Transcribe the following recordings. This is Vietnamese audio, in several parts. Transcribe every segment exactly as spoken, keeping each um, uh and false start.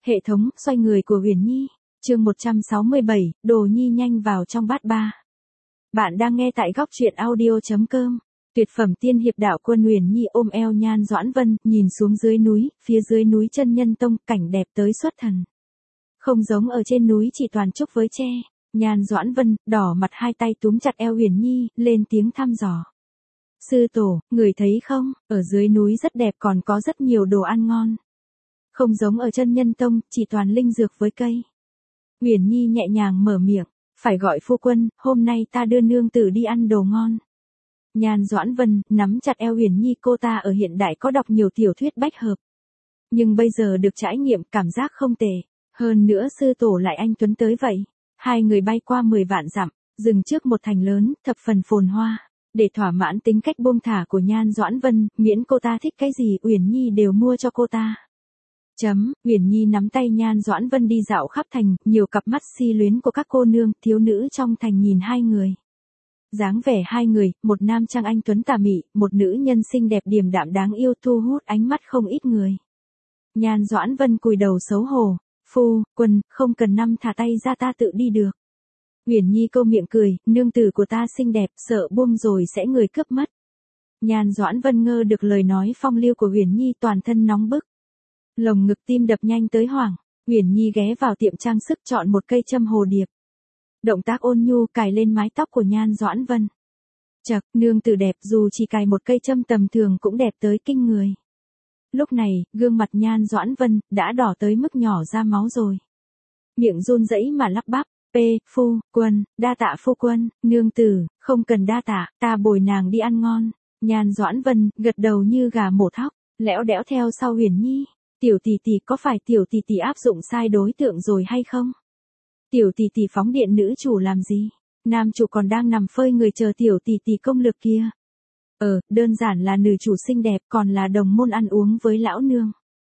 Hệ thống, xoay người của Huyền Nhi, chương một trăm sáu mươi bảy, Đồ Nhi nhanh vào trong bát ba. Bạn đang nghe tại góc truyện audio chấm com. Tuyệt phẩm tiên hiệp đạo quân Huyền Nhi ôm eo Nhan Doãn Vân, nhìn xuống dưới núi, phía dưới núi Chân Nhân Tông, cảnh đẹp tới xuất thần. Không giống ở trên núi chỉ toàn trúc với tre. Nhan Doãn Vân, đỏ mặt hai tay túm chặt eo Huyền Nhi, lên tiếng thăm dò. Sư tổ, người thấy không, ở dưới núi rất đẹp còn có rất nhiều đồ ăn ngon. Không giống ở Chân Nhân Tông, chỉ toàn linh dược với cây. Huyền Nhi nhẹ nhàng mở miệng, phải gọi phu quân, hôm nay ta đưa nương tử đi ăn đồ ngon. Nhan Doãn Vân, nắm chặt eo Huyền Nhi, cô ta ở hiện đại có đọc nhiều tiểu thuyết bách hợp. Nhưng bây giờ được trải nghiệm cảm giác không tệ, hơn nữa sư tổ lại anh tuấn tới vậy. Hai người bay qua mười vạn dặm, dừng trước một thành lớn, thập phần phồn hoa. Để thỏa mãn tính cách buông thả của Nhan Doãn Vân, miễn cô ta thích cái gì Uyển Nhi đều mua cho cô ta. Chấm, Uyển Nhi nắm tay Nhan Doãn Vân đi dạo khắp thành, nhiều cặp mắt si luyến của các cô nương, thiếu nữ trong thành nhìn hai người. Dáng vẻ hai người, một nam trang anh tuấn tà mị, một nữ nhân xinh đẹp điềm đạm đáng yêu thu hút ánh mắt không ít người. Nhan Doãn Vân cúi đầu xấu hổ, phu, quân, không cần năm thả tay ra ta tự đi được. Uyển Nhi câu miệng cười, nương tử của ta xinh đẹp, sợ buông rồi sẽ người cướp mất. Nhan Doãn Vân ngơ được lời nói phong lưu của Uyển Nhi, toàn thân nóng bức. Lồng ngực tim đập nhanh tới hoảng, Uyển Nhi ghé vào tiệm trang sức chọn một cây châm hồ điệp. Động tác ôn nhu cài lên mái tóc của Nhan Doãn Vân. Chậc, nương tử đẹp dù chỉ cài một cây châm tầm thường cũng đẹp tới kinh người. Lúc này, gương mặt Nhan Doãn Vân đã đỏ tới mức nhỏ ra máu rồi. Miệng run rẩy mà lắp bắp, "P, phu quân, đa tạ phu quân, nương tử, không cần đa tạ, ta bồi nàng đi ăn ngon." Nhan Doãn Vân gật đầu như gà mổ thóc, lẽo đẽo theo sau Huyền Nhi. Tiểu tỷ tỷ, có phải tiểu tỷ tỷ áp dụng sai đối tượng rồi hay không? Tiểu tỷ tỷ phóng điện nữ chủ làm gì? Nam chủ còn đang nằm phơi người chờ tiểu tỷ tỷ công lực kia. Ờ, đơn giản là nữ chủ xinh đẹp, còn là đồng môn ăn uống với lão nương.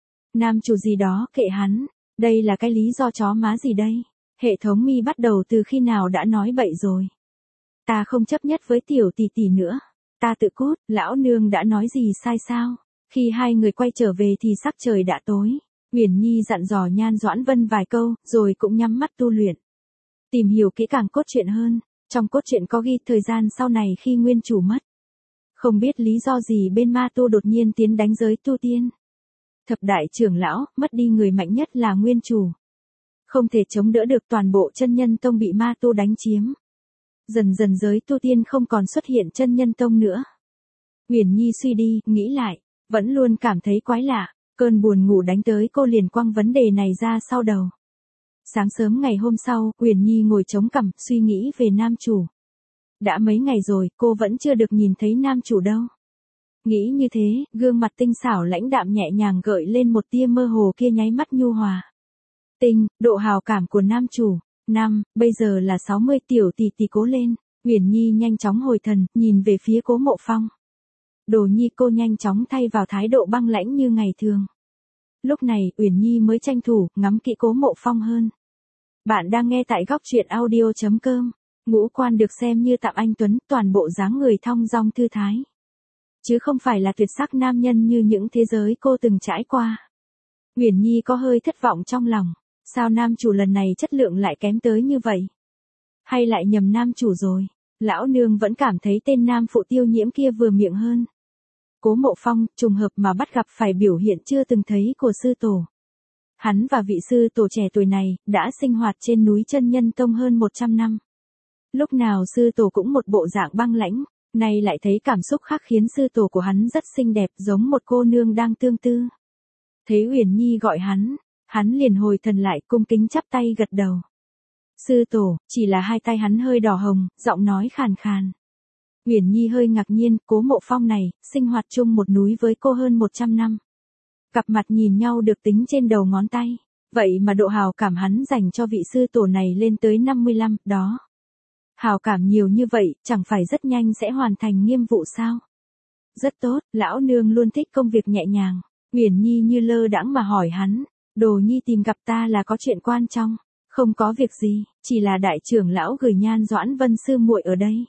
Nam chủ gì đó, kệ hắn, đây là cái lý do chó má gì đây? Hệ thống mi bắt đầu từ khi nào đã nói bậy rồi? Ta không chấp nhất với tiểu tỷ tỷ nữa. Ta tự cút, lão nương đã nói gì sai sao? Khi hai người quay trở về thì sắc trời đã tối. Uyển Nhi dặn dò Nhan Doãn Vân vài câu, rồi cũng nhắm mắt tu luyện. Tìm hiểu kỹ càng cốt truyện hơn. Trong cốt truyện có ghi thời gian sau này khi nguyên chủ mất. Không biết lý do gì bên ma tu đột nhiên tiến đánh giới tu tiên. Thập đại trưởng lão, mất đi người mạnh nhất là nguyên chủ. Không thể chống đỡ được, toàn bộ Chân Nhân Tông bị ma tu đánh chiếm. Dần dần giới tu tiên không còn xuất hiện Chân Nhân Tông nữa. Uyển Nhi suy đi, nghĩ lại, vẫn luôn cảm thấy quái lạ, cơn buồn ngủ đánh tới cô liền quăng vấn đề này ra sau đầu. Sáng sớm ngày hôm sau, Uyển Nhi ngồi chống cằm, suy nghĩ về nam chủ. Đã mấy ngày rồi, cô vẫn chưa được nhìn thấy nam chủ đâu. Nghĩ như thế, gương mặt tinh xảo lãnh đạm nhẹ nhàng gợi lên một tia mơ hồ kia nháy mắt nhu hòa. Tinh, độ hào cảm của nam chủ. Năm, bây giờ là sáu mươi, tiểu tỷ tỷ cố lên. Uyển Nhi nhanh chóng hồi thần, nhìn về phía Cố Mộ Phong. Đồ Nhi, cô nhanh chóng thay vào thái độ băng lãnh như ngày thường. Lúc này, Uyển Nhi mới tranh thủ, ngắm kỹ Cố Mộ Phong hơn. Bạn đang nghe tại góc truyện audio chấm com. Ngũ quan được xem như tạm anh tuấn, toàn bộ dáng người thong dong thư thái. Chứ không phải là tuyệt sắc nam nhân như những thế giới cô từng trải qua. Uyển Nhi có hơi thất vọng trong lòng. Sao nam chủ lần này chất lượng lại kém tới như vậy? Hay lại nhầm nam chủ rồi? Lão nương vẫn cảm thấy tên nam phụ Tiêu Nhiễm kia vừa miệng hơn. Cố Mộ Phong, trùng hợp mà bắt gặp phải biểu hiện chưa từng thấy của sư tổ. Hắn và vị sư tổ trẻ tuổi này, đã sinh hoạt trên núi Chân Nhân Tông hơn một trăm năm. Lúc nào sư tổ cũng một bộ dạng băng lãnh, nay lại thấy cảm xúc khác khiến sư tổ của hắn rất xinh đẹp, giống một cô nương đang tương tư. Thấy Uyển Nhi gọi hắn, hắn liền hồi thần lại, cung kính chắp tay gật đầu. Sư tổ, chỉ là hai tay hắn hơi đỏ hồng, giọng nói khàn khàn. Uyển Nhi hơi ngạc nhiên, Cố Mộ Phong này, sinh hoạt chung một núi với cô hơn một trăm năm. Cặp mặt nhìn nhau được tính trên đầu ngón tay, vậy mà độ hào cảm hắn dành cho vị sư tổ này lên tới năm mươi lăm, đó. Hào cảm nhiều như vậy, chẳng phải rất nhanh sẽ hoàn thành nhiệm vụ sao? Rất tốt, lão nương luôn thích công việc nhẹ nhàng. Uyển Nhi như lơ đãng mà hỏi hắn, Đồ Nhi tìm gặp ta là có chuyện quan trọng. Không có việc gì, chỉ là đại trưởng lão gửi Nhan Doãn Vân sư muội ở đây.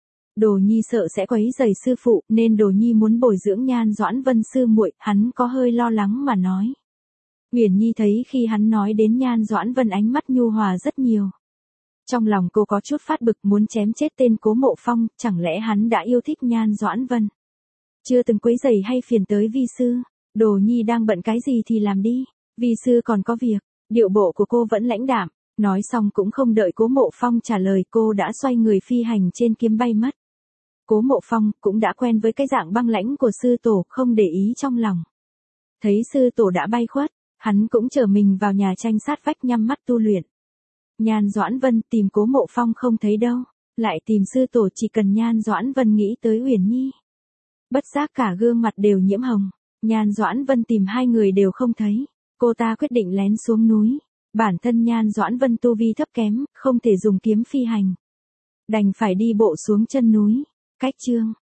Đồ Nhi sợ sẽ quấy rầy sư phụ, nên Đồ Nhi muốn bồi dưỡng Nhan Doãn Vân sư muội, hắn có hơi lo lắng mà nói. Uyển Nhi thấy khi hắn nói đến Nhan Doãn Vân ánh mắt nhu hòa rất nhiều. Trong lòng cô có chút phát bực muốn chém chết tên Cố Mộ Phong, chẳng lẽ hắn đã yêu thích Nhan Doãn Vân. Chưa từng quấy rầy hay phiền tới vi sư, Đồ Nhi đang bận cái gì thì làm đi, vi sư còn có việc. Điệu bộ của cô vẫn lãnh đạm, nói xong cũng không đợi Cố Mộ Phong trả lời cô đã xoay người phi hành trên kiếm bay mất. Cố Mộ Phong cũng đã quen với cái dạng băng lãnh của sư tổ, không để ý trong lòng. Thấy sư tổ đã bay khuất, hắn cũng trở mình vào nhà tranh sát vách nhắm mắt tu luyện. Nhan Doãn Vân tìm Cố Mộ Phong không thấy đâu, lại tìm sư tổ, chỉ cần Nhan Doãn Vân nghĩ tới Uyển Nhi. Bất giác cả gương mặt đều nhiễm hồng, Nhan Doãn Vân tìm hai người đều không thấy, cô ta quyết định lén xuống núi. Bản thân Nhan Doãn Vân tu vi thấp kém, không thể dùng kiếm phi hành. Đành phải đi bộ xuống chân núi. Cách chương